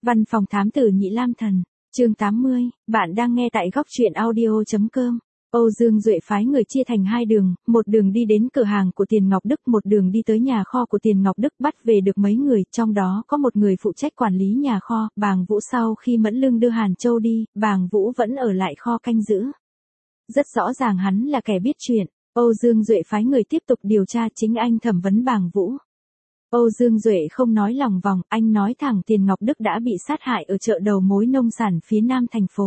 Văn phòng thám tử Nhị Lam Thần, chương 80, bạn đang nghe tại góc truyện audio.com. Âu Dương Duệ phái người chia thành hai đường, một đường đi đến cửa hàng của Tiền Ngọc Đức, một đường đi tới nhà kho của Tiền Ngọc Đức, bắt về được mấy người, trong đó có một người phụ trách quản lý nhà kho. Bàng Vũ sau khi Mẫn Lương đưa Hàn Châu đi, Bàng Vũ vẫn ở lại kho canh giữ. Rất rõ ràng hắn là kẻ biết chuyện. Âu Dương Duệ phái người tiếp tục điều tra, chính anh thẩm vấn Bàng Vũ. Âu Dương Duệ không nói lòng vòng, anh nói thẳng Tiền Ngọc Đức đã bị sát hại ở chợ đầu mối nông sản phía nam thành phố.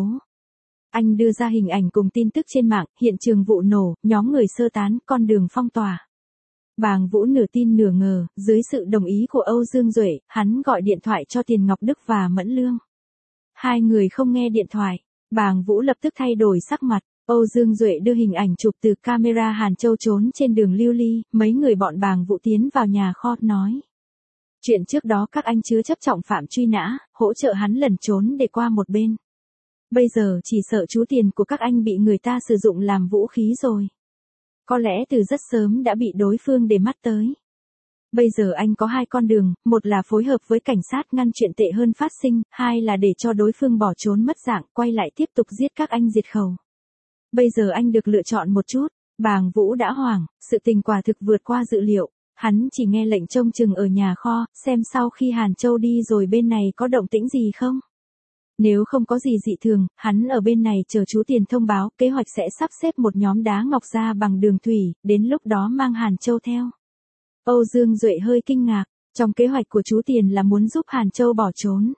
Anh đưa ra hình ảnh cùng tin tức trên mạng, hiện trường vụ nổ, nhóm người sơ tán, con đường phong tỏa. Bàng Vũ nửa tin nửa ngờ, dưới sự đồng ý của Âu Dương Duệ, hắn gọi điện thoại cho Tiền Ngọc Đức và Mẫn Lương. Hai người không nghe điện thoại, Bàng Vũ lập tức thay đổi sắc mặt. Âu Dương Duệ đưa hình ảnh chụp từ camera Hàn Châu trốn trên đường Lưu Ly, mấy người bọn Bàng Vũ tiến vào nhà kho, nói. Chuyện trước đó các anh chứa chấp trọng phạm truy nã, hỗ trợ hắn lẩn trốn để qua một bên. Bây giờ chỉ sợ chú Tiền của các anh bị người ta sử dụng làm vũ khí rồi. Có lẽ từ rất sớm đã bị đối phương để mắt tới. Bây giờ anh có hai con đường, một là phối hợp với cảnh sát ngăn chuyện tệ hơn phát sinh, hai là để cho đối phương bỏ trốn mất dạng, quay lại tiếp tục giết các anh diệt khẩu. Bây giờ anh được lựa chọn một chút. Bàng Vũ đã hoảng, sự tình quả thực vượt qua dự liệu. Hắn chỉ nghe lệnh trông chừng ở nhà kho, xem sau khi Hàn Châu đi rồi bên này có động tĩnh gì không. Nếu không có gì dị thường, hắn ở bên này chờ chú Tiền thông báo, kế hoạch sẽ sắp xếp một nhóm đá ngọc ra bằng đường thủy, đến lúc đó mang Hàn Châu theo. Âu Dương Duệ hơi kinh ngạc, trong kế hoạch của chú Tiền là muốn giúp Hàn Châu bỏ trốn.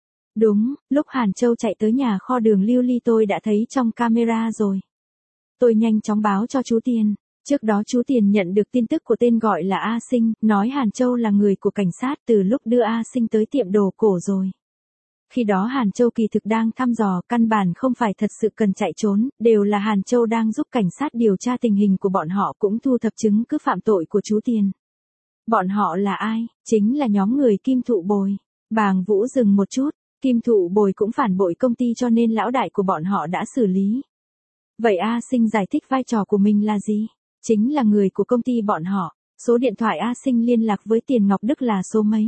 Đúng, lúc Hàn Châu chạy tới nhà kho đường Lưu Ly tôi đã thấy trong camera rồi. Tôi nhanh chóng báo cho chú Tiền. Trước đó chú Tiền nhận được tin tức của tên gọi là A Sinh, nói Hàn Châu là người của cảnh sát từ lúc đưa A Sinh tới tiệm đồ cổ rồi. Khi đó Hàn Châu kỳ thực đang thăm dò, căn bản không phải thật sự cần chạy trốn, đều là Hàn Châu đang giúp cảnh sát điều tra tình hình của bọn họ, cũng thu thập chứng cứ phạm tội của chú Tiền. Bọn họ là ai? Chính là nhóm người Kim Thụ Bồi. Bàng Vũ dừng một chút, Kim Thụ Bồi cũng phản bội công ty cho nên lão đại của bọn họ đã xử lý. Vậy A Sinh giải thích vai trò của mình là gì? Chính là người của công ty bọn họ. Số điện thoại A Sinh liên lạc với Tiền Ngọc Đức là số mấy?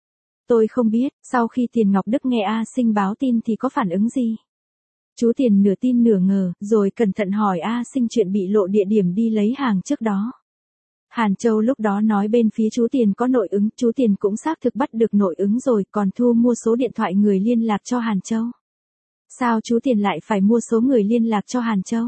Tôi không biết, sau khi Tiền Ngọc Đức nghe A Sinh báo tin thì có phản ứng gì? Chú Tiền nửa tin nửa ngờ, rồi cẩn thận hỏi A Sinh chuyện bị lộ địa điểm đi lấy hàng trước đó. Hàn Châu lúc đó nói bên phía chú Tiền có nội ứng, chú Tiền cũng xác thực bắt được nội ứng rồi, còn thu mua số điện thoại người liên lạc cho Hàn Châu. Sao chú Tiền lại phải mua số người liên lạc cho Hàn Châu?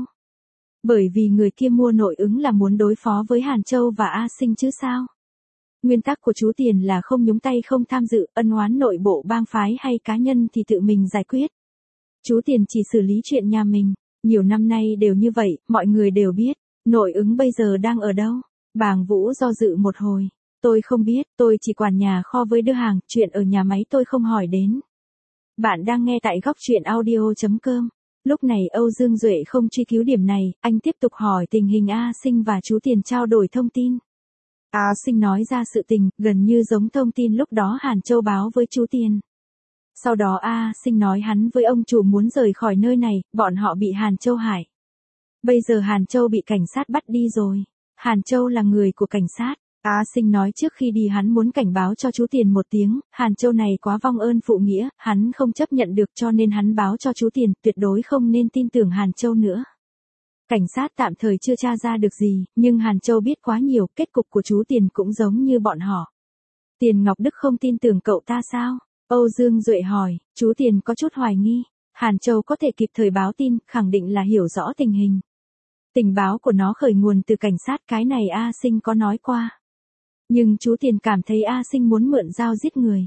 Bởi vì người kia mua nội ứng là muốn đối phó với Hàn Châu và A Sinh chứ sao? Nguyên tắc của chú Tiền là không nhúng tay, không tham dự, ân oán nội bộ bang phái hay cá nhân thì tự mình giải quyết. Chú Tiền chỉ xử lý chuyện nhà mình, nhiều năm nay đều như vậy, mọi người đều biết. Nội ứng bây giờ đang ở đâu? Bàng Vũ do dự một hồi. Tôi không biết, tôi chỉ quản nhà kho với đưa hàng, chuyện ở nhà máy tôi không hỏi đến. Bạn đang nghe tại góc truyện audio.com. Lúc này Âu Dương Duệ không truy cứu điểm này, anh tiếp tục hỏi tình hình A Sinh và chú Tiền trao đổi thông tin. A Sinh nói ra sự tình, gần như giống thông tin lúc đó Hàn Châu báo với chú Tiền. Sau đó A Sinh nói hắn với ông chủ muốn rời khỏi nơi này, bọn họ bị Hàn Châu hại. Bây giờ Hàn Châu bị cảnh sát bắt đi rồi. Hàn Châu là người của cảnh sát. A Sinh nói trước khi đi hắn muốn cảnh báo cho chú Tiền một tiếng, Hàn Châu này quá vong ơn phụ nghĩa, hắn không chấp nhận được cho nên hắn báo cho chú Tiền, tuyệt đối không nên tin tưởng Hàn Châu nữa. Cảnh sát tạm thời chưa tra ra được gì, nhưng Hàn Châu biết quá nhiều, kết cục của chú Tiền cũng giống như bọn họ. Tiền Ngọc Đức không tin tưởng cậu ta sao? Âu Dương Duệ hỏi, chú Tiền có chút hoài nghi. Hàn Châu có thể kịp thời báo tin, khẳng định là hiểu rõ tình hình. Tình báo của nó khởi nguồn từ cảnh sát, cái này A Sinh có nói qua. Nhưng chú Tiền cảm thấy A Sinh muốn mượn dao giết người.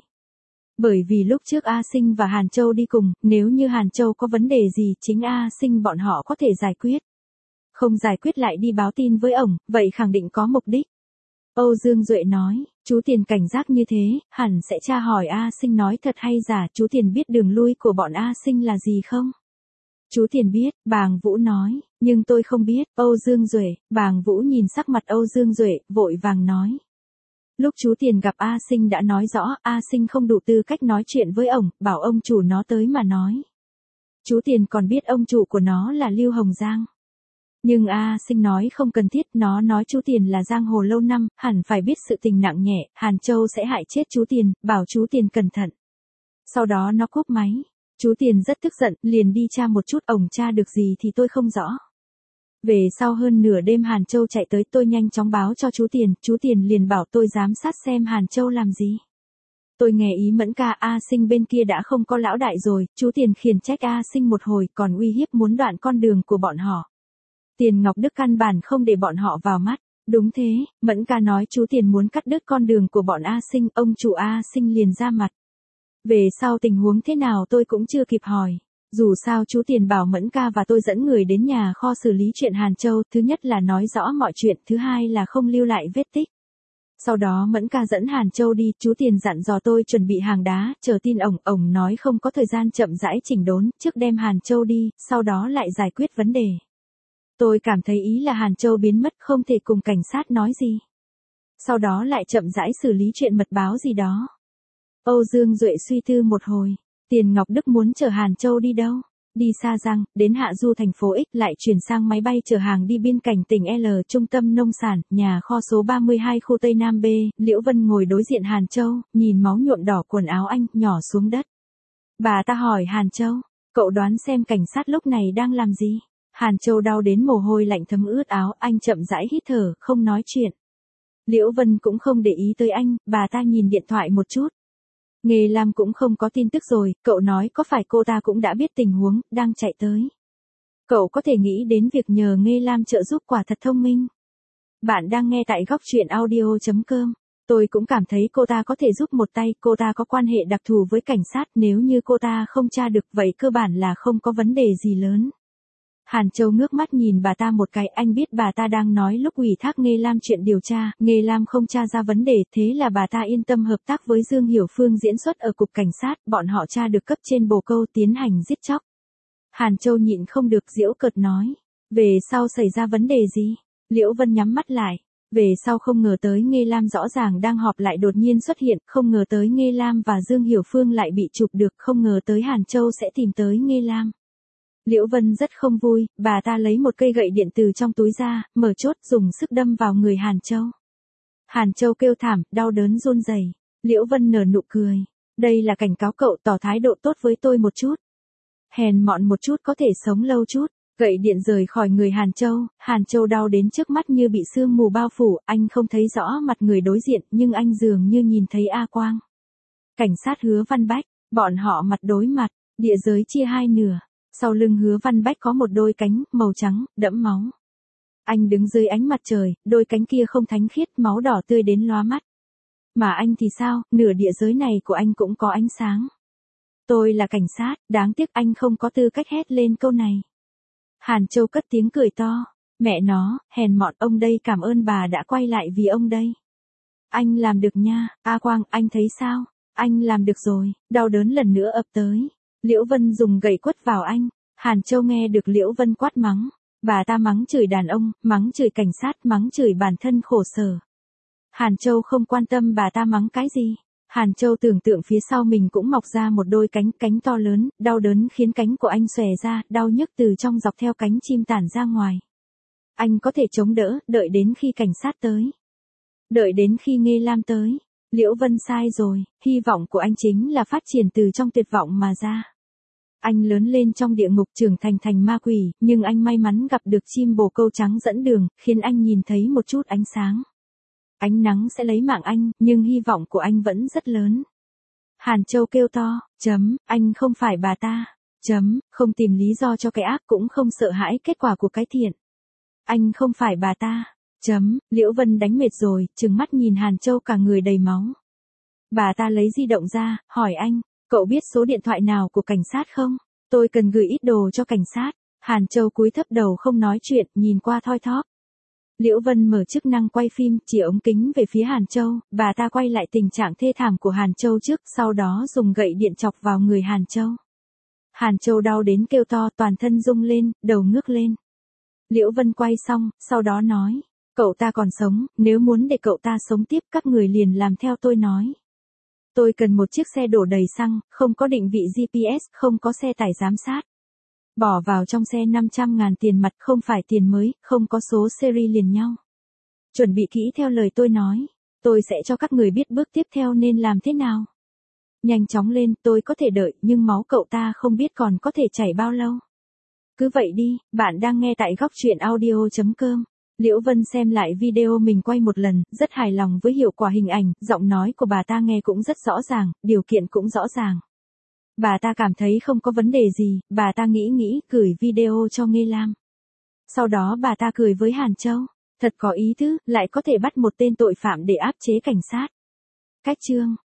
Bởi vì lúc trước A Sinh và Hàn Châu đi cùng, nếu như Hàn Châu có vấn đề gì, chính A Sinh bọn họ có thể giải quyết. Không giải quyết lại đi báo tin với ổng, vậy khẳng định có mục đích. Âu Dương Duệ nói, chú Tiền cảnh giác như thế, hẳn sẽ tra hỏi A Sinh nói thật hay giả, chú Tiền biết đường lui của bọn A Sinh là gì không? Chú Tiền biết, Bàng Vũ nói, nhưng tôi không biết. Âu Dương Duệ, Bàng Vũ nhìn sắc mặt Âu Dương Duệ, vội vàng nói. Lúc chú Tiền gặp A Sinh đã nói rõ, A Sinh không đủ tư cách nói chuyện với ổng, bảo ông chủ nó tới mà nói. Chú Tiền còn biết ông chủ của nó là Lưu Hồng Giang. Nhưng A Sinh nói không cần thiết, nó nói chú Tiền là giang hồ lâu năm, hẳn phải biết sự tình nặng nhẹ, Hàn Châu sẽ hại chết chú Tiền, bảo chú Tiền cẩn thận. Sau đó nó cúp máy. Chú Tiền rất tức giận, liền đi tra một chút, ổng tra được gì thì tôi không rõ. Về sau hơn nửa đêm Hàn Châu chạy tới, tôi nhanh chóng báo cho chú Tiền liền bảo tôi giám sát xem Hàn Châu làm gì. Tôi nghe ý Mẫn ca, A Sinh bên kia đã không có lão đại rồi, chú Tiền khiển trách A Sinh một hồi, còn uy hiếp muốn đoạn con đường của bọn họ. Tiền Ngọc Đức căn bản không để bọn họ vào mắt. Đúng thế, Mẫn ca nói chú Tiền muốn cắt đứt con đường của bọn A Sinh, ông chủ A Sinh liền ra mặt. Về sau tình huống thế nào tôi cũng chưa kịp hỏi. Dù sao chú Tiền bảo Mẫn ca và tôi dẫn người đến nhà kho xử lý chuyện Hàn Châu, thứ nhất là nói rõ mọi chuyện, thứ hai là không lưu lại vết tích. Sau đó Mẫn ca dẫn Hàn Châu đi, chú Tiền dặn dò tôi chuẩn bị hàng đá, chờ tin ổng nói không có thời gian chậm rãi chỉnh đốn, trước đem Hàn Châu đi, sau đó lại giải quyết vấn đề. Tôi cảm thấy ý là Hàn Châu biến mất không thể cùng cảnh sát nói gì. Sau đó lại chậm rãi xử lý chuyện mật báo gì đó. Âu Dương Duệ suy tư một hồi. Tiền Ngọc Đức muốn chở Hàn Châu đi đâu? Đi Sa Giang, đến Hạ Du thành phố X, lại chuyển sang máy bay chở hàng đi biên cảnh tỉnh L, trung tâm nông sản, nhà kho số 32 khu Tây Nam B. Liễu Vân ngồi đối diện Hàn Châu, nhìn máu nhuộm đỏ quần áo anh, nhỏ xuống đất. Bà ta hỏi Hàn Châu, cậu đoán xem cảnh sát lúc này đang làm gì? Hàn Châu đau đến mồ hôi lạnh thấm ướt áo, anh chậm rãi hít thở, không nói chuyện. Liễu Vân cũng không để ý tới anh, bà ta nhìn điện thoại một chút. Nghề Lam cũng không có tin tức rồi, cậu nói có phải cô ta cũng đã biết tình huống, đang chạy tới. Cậu có thể nghĩ đến việc nhờ Nghê Lam trợ giúp, quả thật thông minh. Bạn đang nghe tại góc truyện audio.com. Tôi cũng cảm thấy cô ta có thể giúp một tay, cô ta có quan hệ đặc thù với cảnh sát, nếu như cô ta không tra được vậy cơ bản là không có vấn đề gì lớn. Hàn Châu ngước mắt nhìn bà ta một cái, anh biết bà ta đang nói lúc ủy thác Nghê Lam chuyện điều tra, Nghê Lam không tra ra vấn đề, thế là bà ta yên tâm hợp tác với Dương Hiểu Phương diễn xuất ở cục cảnh sát, bọn họ tra được cấp trên bồ câu tiến hành giết chóc. Hàn Châu nhịn không được giễu cợt nói, về sau xảy ra vấn đề gì? Liễu Vân nhắm mắt lại, về sau không ngờ tới Nghê Lam rõ ràng đang họp lại đột nhiên xuất hiện, không ngờ tới Nghê Lam và Dương Hiểu Phương lại bị chụp được, không ngờ tới Hàn Châu sẽ tìm tới Nghê Lam. Liễu Vân rất không vui, bà ta lấy một cây gậy điện từ trong túi ra, mở chốt dùng sức đâm vào người Hàn Châu. Hàn Châu kêu thảm, đau đớn run rẩy. Liễu Vân nở nụ cười. Đây là cảnh cáo cậu tỏ thái độ tốt với tôi một chút. Hèn mọn một chút có thể sống lâu chút. Gậy điện rời khỏi người Hàn Châu đau đến trước mắt như bị sương mù bao phủ, anh không thấy rõ mặt người đối diện nhưng anh dường như nhìn thấy A Quang. Cảnh sát Hứa Văn Bách, bọn họ mặt đối mặt, địa giới chia hai nửa. Sau lưng Hứa Văn Bách có một đôi cánh, màu trắng, đẫm máu. Anh đứng dưới ánh mặt trời, đôi cánh kia không thánh khiết, máu đỏ tươi đến lóa mắt. Mà anh thì sao, nửa địa giới này của anh cũng có ánh sáng. Tôi là cảnh sát, đáng tiếc anh không có tư cách hét lên câu này. Hàn Châu cất tiếng cười to. Mẹ nó, hèn mọn, ông đây cảm ơn bà đã quay lại vì ông đây. Anh làm được nha, A Quang, anh thấy sao? Anh làm được rồi, đau đớn lần nữa ập tới. Liễu Vân dùng gậy quất vào anh. Hàn Châu nghe được Liễu Vân quát mắng. Bà ta mắng chửi đàn ông, mắng chửi cảnh sát, mắng chửi bản thân khổ sở. Hàn Châu không quan tâm bà ta mắng cái gì. Hàn Châu tưởng tượng phía sau mình cũng mọc ra một đôi cánh to lớn, đau đớn khiến cánh của anh xòe ra, đau nhức từ trong dọc theo cánh chim tản ra ngoài. Anh có thể chống đỡ, đợi đến khi cảnh sát tới. Đợi đến khi Nghê Lam tới. Liễu Vân sai rồi, hy vọng của anh chính là phát triển từ trong tuyệt vọng mà ra. Anh lớn lên trong địa ngục trưởng thành ma quỷ, nhưng anh may mắn gặp được chim bồ câu trắng dẫn đường, khiến anh nhìn thấy một chút ánh sáng. Ánh nắng sẽ lấy mạng anh, nhưng hy vọng của anh vẫn rất lớn. Hàn Châu kêu to, anh không phải bà ta, không tìm lý do cho cái ác cũng không sợ hãi kết quả của cái thiện. Anh không phải bà ta, Liễu Vân đánh mệt rồi, trừng mắt nhìn Hàn Châu cả người đầy máu. Bà ta lấy di động ra, hỏi anh, cậu biết số điện thoại nào của cảnh sát không? Tôi cần gửi ít đồ cho cảnh sát. Hàn Châu cúi thấp đầu không nói chuyện, nhìn qua thoi thóp. Liễu Vân mở chức năng quay phim, chỉ ống kính về phía Hàn Châu, bà ta quay lại tình trạng thê thảm của Hàn Châu trước, sau đó dùng gậy điện chọc vào người Hàn Châu. Hàn Châu đau đến kêu to, toàn thân rung lên, đầu ngước lên. Liễu Vân quay xong, sau đó nói, cậu ta còn sống, nếu muốn để cậu ta sống tiếp các người liền làm theo tôi nói. Tôi cần một chiếc xe đổ đầy xăng, không có định vị GPS, không có xe tải giám sát. Bỏ vào trong xe 500.000 tiền mặt, không phải tiền mới, không có số seri liền nhau. Chuẩn bị kỹ theo lời tôi nói, tôi sẽ cho các người biết bước tiếp theo nên làm thế nào. Nhanh chóng lên, tôi có thể đợi, nhưng máu cậu ta không biết còn có thể chảy bao lâu. Cứ vậy đi, bạn đang nghe tại góc truyện audio.com. Liễu Vân xem lại video mình quay một lần, rất hài lòng với hiệu quả hình ảnh, giọng nói của bà ta nghe cũng rất rõ ràng, điều kiện cũng rõ ràng. Bà ta cảm thấy không có vấn đề gì, bà ta nghĩ, gửi video cho Nghê Lam. Sau đó bà ta cười với Hàn Châu, thật có ý tứ, lại có thể bắt một tên tội phạm để áp chế cảnh sát. Cách chương